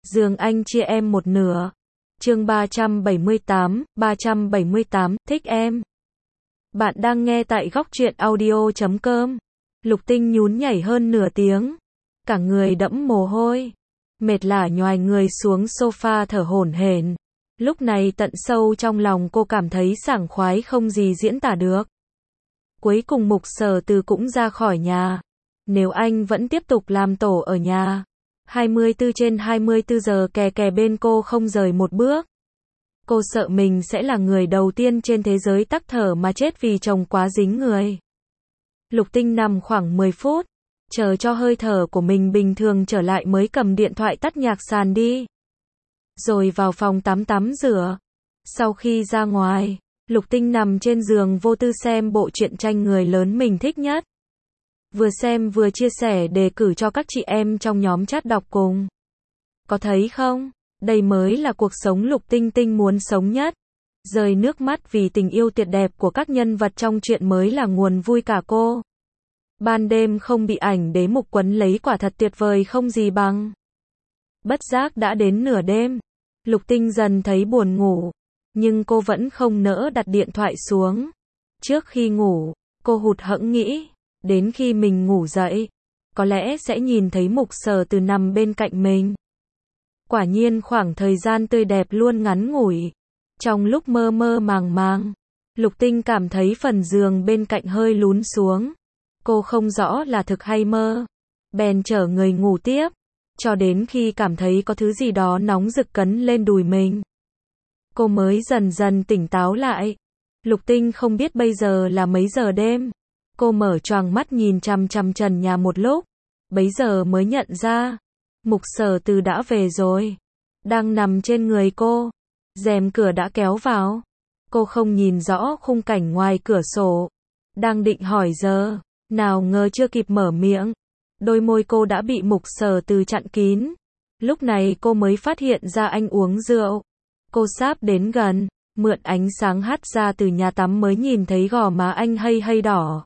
Giường anh chia em một nửa. Chương 378, thích em. Bạn đang nghe tại góc truyện audio.com. Lục Tinh nhún nhảy hơn nửa tiếng. Cả người đẫm mồ hôi. Mệt lả nhoài người xuống sofa thở hổn hển. Lúc này tận sâu trong lòng cô cảm thấy sảng khoái không gì diễn tả được. Cuối cùng Mục Sở Từ cũng ra khỏi nhà. Nếu anh vẫn tiếp tục làm tổ ở nhà 24/24 giờ kè kè bên cô không rời một bước, cô sợ mình sẽ là người đầu tiên trên thế giới tắc thở mà chết vì chồng quá dính người. Lục Tinh nằm khoảng 10 phút, chờ cho hơi thở của mình bình thường trở lại mới cầm điện thoại tắt nhạc sàn đi. Rồi vào phòng tắm rửa. Sau khi ra ngoài, Lục Tinh nằm trên giường vô tư xem bộ truyện tranh người lớn mình thích nhất. Vừa xem vừa chia sẻ đề cử cho các chị em trong nhóm chat đọc cùng. Có thấy không? Đây mới là cuộc sống Lục Tinh Tinh muốn sống nhất. Rơi nước mắt vì tình yêu tuyệt đẹp của các nhân vật trong truyện mới là nguồn vui cả cô. Ban đêm không bị ảnh đế mục quấn lấy quả thật tuyệt vời không gì bằng. Bất giác đã đến nửa đêm. Lục Tinh dần thấy buồn ngủ. Nhưng cô vẫn không nỡ đặt điện thoại xuống. Trước khi ngủ, cô hụt hẫng nghĩ. Đến khi mình ngủ dậy, có lẽ sẽ nhìn thấy Mục Sở Từ nằm bên cạnh mình. Quả nhiên khoảng thời gian tươi đẹp luôn ngắn ngủi. Trong lúc mơ mơ màng màng, Lục Tinh cảm thấy phần giường bên cạnh hơi lún xuống. Cô không rõ là thực hay mơ. Bèn chở người ngủ tiếp, cho đến khi cảm thấy có thứ gì đó nóng rực cấn lên đùi mình. Cô mới dần dần tỉnh táo lại. Lục Tinh không biết bây giờ là mấy giờ đêm. Cô mở choàng mắt nhìn chằm chằm trần nhà một lúc. Bấy giờ mới nhận ra. Mục Sở Từ đã về rồi. Đang nằm trên người cô. Rèm cửa đã kéo vào. Cô không nhìn rõ khung cảnh ngoài cửa sổ. Đang định hỏi giờ. Nào ngờ chưa kịp mở miệng. Đôi môi cô đã bị Mục Sở Từ chặn kín. Lúc này cô mới phát hiện ra anh uống rượu. Cô sáp đến gần. Mượn ánh sáng hắt ra từ nhà tắm mới nhìn thấy gò má anh hay đỏ.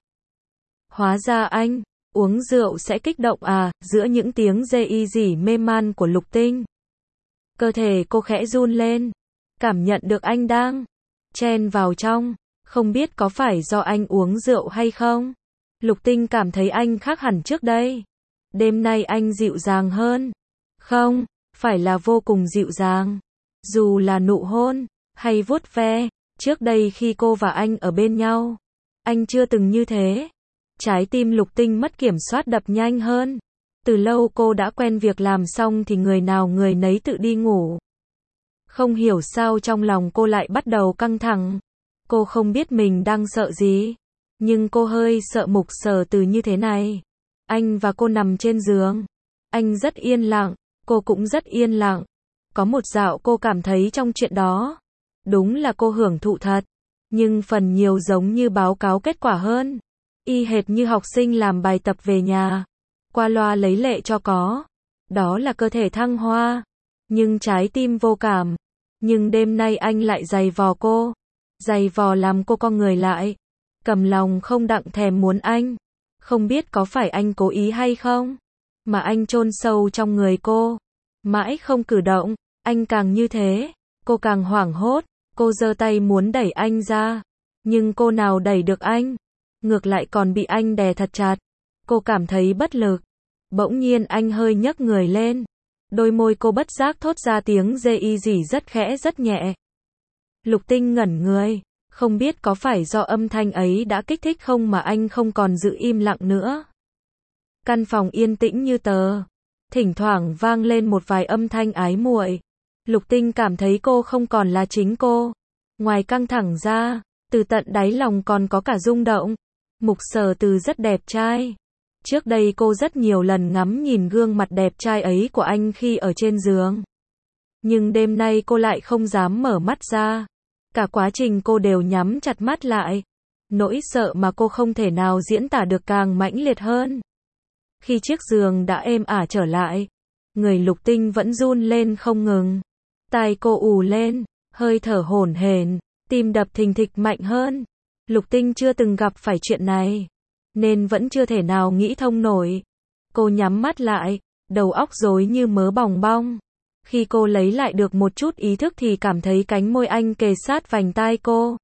Hóa ra anh uống rượu sẽ kích động à? Giữa những tiếng rê y rỉ mê man của Lục Tinh, cơ thể cô khẽ run lên, cảm nhận được anh đang chen vào trong. Không biết có phải do anh uống rượu hay không? Lục Tinh cảm thấy anh khác hẳn trước đây. Đêm nay anh dịu dàng hơn. Không, phải là vô cùng dịu dàng. Dù là nụ hôn hay vuốt ve, trước đây khi cô và anh ở bên nhau, anh chưa từng như thế. Trái tim Lục Tinh mất kiểm soát đập nhanh hơn. Từ lâu cô đã quen việc làm xong thì người nào người nấy tự đi ngủ. Không hiểu sao trong lòng cô lại bắt đầu căng thẳng. Cô không biết mình đang sợ gì. Nhưng cô hơi sợ Mục Sở Từ như thế này. Anh và cô nằm trên giường. Anh rất yên lặng. Cô cũng rất yên lặng. Có một dạo cô cảm thấy trong chuyện đó. Đúng là cô hưởng thụ thật. Nhưng phần nhiều giống như báo cáo kết quả hơn. Y hệt như học sinh làm bài tập về nhà. Qua loa lấy lệ cho có. Đó là cơ thể thăng hoa. Nhưng trái tim vô cảm. Nhưng đêm nay anh lại giày vò cô. Giày vò làm cô con người lại. Cầm lòng không đặng thèm muốn anh. Không biết có phải anh cố ý hay không. Mà anh chôn sâu trong người cô. Mãi không cử động. Anh càng như thế. Cô càng hoảng hốt. Cô giơ tay muốn đẩy anh ra. Nhưng cô nào đẩy được anh. Ngược lại còn bị anh đè thật chặt. Cô cảm thấy bất lực. Bỗng nhiên anh hơi nhấc người lên. Đôi môi cô bất giác thốt ra tiếng rê y rỉ rất khẽ rất nhẹ. Lục Tinh ngẩn người. Không biết có phải do âm thanh ấy đã kích thích không mà anh không còn giữ im lặng nữa. Căn phòng yên tĩnh như tờ. Thỉnh thoảng vang lên một vài âm thanh ái muội. Lục Tinh cảm thấy cô không còn là chính cô. Ngoài căng thẳng ra, từ tận đáy lòng còn có cả rung động. Mục Sở Từ rất đẹp trai. Trước đây cô rất nhiều lần ngắm nhìn gương mặt đẹp trai ấy của anh khi ở trên giường. Nhưng đêm nay cô lại không dám mở mắt ra. Cả quá trình cô đều nhắm chặt mắt lại. Nỗi sợ mà cô không thể nào diễn tả được càng mãnh liệt hơn. Khi chiếc giường đã êm ả trở lại, người Lục Tinh vẫn run lên không ngừng. Tai cô ù lên, hơi thở hổn hển, tim đập thình thịch mạnh hơn. Lục Tinh chưa từng gặp phải chuyện này, nên vẫn chưa thể nào nghĩ thông nổi. Cô nhắm mắt lại, đầu óc rối như mớ bòng bong. Khi cô lấy lại được một chút ý thức thì cảm thấy cánh môi anh kề sát vành tai cô.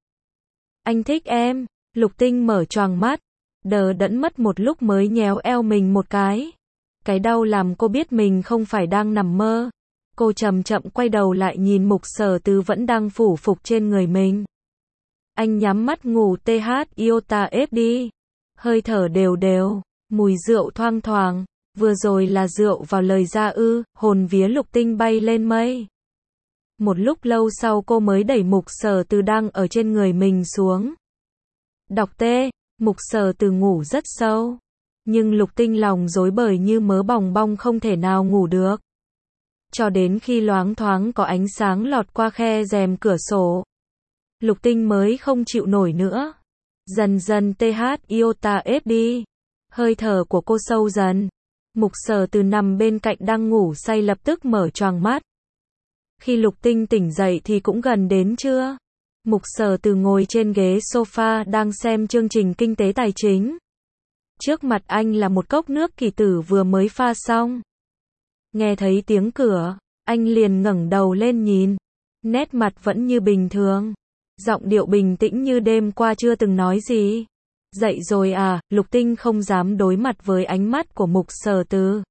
Anh thích em. Lục Tinh mở choàng mắt, đờ đẫn mất một lúc mới nhéo eo mình một cái. Cái đau làm cô biết mình không phải đang nằm mơ. Cô chậm chậm quay đầu lại nhìn Mục Sở Từ vẫn đang phủ phục trên người mình. Anh nhắm mắt ngủ iota ép đi. Hơi thở đều đều, mùi rượu thoang thoảng. Vừa rồi là rượu vào lời ra ư, hồn vía Lục Tinh bay lên mây. Một lúc lâu sau cô mới đẩy Mục Sở Từ đang ở trên người mình xuống. Đọc tê, Mục Sở Từ ngủ rất sâu. Nhưng Lục Tinh lòng rối bời như mớ bòng bong không thể nào ngủ được. Cho đến khi loáng thoáng có ánh sáng lọt qua khe rèm cửa sổ. Lục Tinh mới không chịu nổi nữa. Dần dần iota ép đi. Hơi thở của cô sâu dần. Mục Sở Từ nằm bên cạnh đang ngủ say lập tức mở choàng mắt. Khi Lục Tinh tỉnh dậy thì cũng gần đến trưa. Mục Sở Từ ngồi trên ghế sofa đang xem chương trình kinh tế tài chính. Trước mặt anh là một cốc nước kỳ tử vừa mới pha xong. Nghe thấy tiếng cửa, anh liền ngẩng đầu lên nhìn. Nét mặt vẫn như bình thường. Giọng điệu bình tĩnh như đêm qua chưa từng nói gì. Dậy rồi à? Lục Tinh không dám đối mặt với ánh mắt của Mục Sở Từ.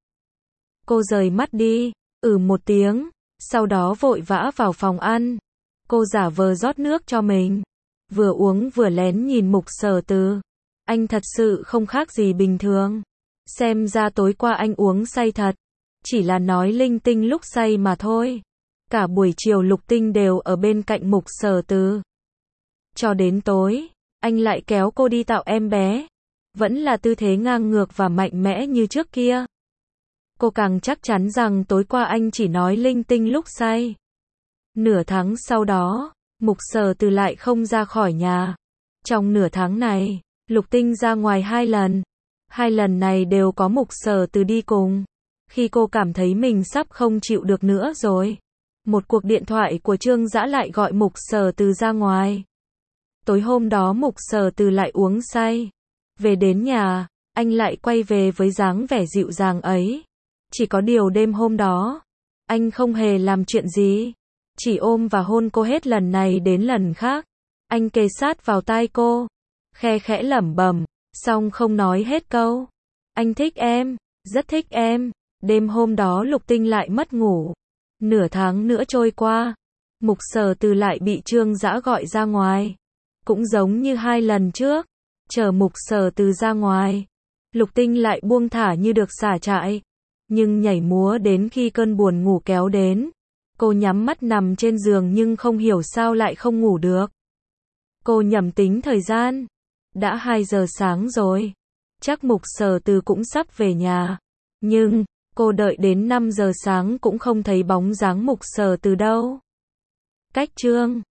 Cô rời mắt đi, một tiếng, sau đó vội vã vào phòng ăn. Cô giả vờ rót nước cho mình, vừa uống vừa lén nhìn Mục Sở Từ. Anh thật sự không khác gì bình thường. Xem ra tối qua anh uống say thật, chỉ là nói linh tinh lúc say mà thôi. Cả buổi chiều Lục Tinh đều ở bên cạnh Mục Sở Từ. Cho đến tối, anh lại kéo cô đi tạo em bé. Vẫn là tư thế ngang ngược và mạnh mẽ như trước kia. Cô càng chắc chắn rằng tối qua anh chỉ nói linh tinh lúc say. Nửa tháng sau đó, Mục Sở Từ lại không ra khỏi nhà. Trong nửa tháng này, Lục Tinh ra ngoài 2 lần. 2 lần này đều có Mục Sở Từ đi cùng. Khi cô cảm thấy mình sắp không chịu được nữa rồi, một cuộc điện thoại của Trương Dã lại gọi Mục Sở Từ ra ngoài. Tối hôm đó Mục Sở Từ lại uống say. Về đến nhà, anh lại quay về với dáng vẻ dịu dàng ấy. Chỉ có điều đêm hôm đó, anh không hề làm chuyện gì. Chỉ ôm và hôn cô hết lần này đến lần khác. Anh kề sát vào tai cô, khe khẽ lẩm bẩm, song không nói hết câu. Anh thích em, rất thích em. Đêm hôm đó Lục Tinh lại mất ngủ. Nửa tháng nữa trôi qua, Mục Sở Từ lại bị Trương Dã gọi ra ngoài. Cũng giống như 2 lần trước, chờ Mục Sở Từ ra ngoài, Lục Tinh lại buông thả như được xả trại. Nhưng nhảy múa đến khi cơn buồn ngủ kéo đến. Cô nhắm mắt nằm trên giường nhưng không hiểu sao lại không ngủ được. Cô nhẩm tính thời gian. Đã 2 giờ sáng rồi. Chắc Mục Sở Từ cũng sắp về nhà. Nhưng, cô đợi đến 5 giờ sáng cũng không thấy bóng dáng Mục Sở Từ đâu. Cách chương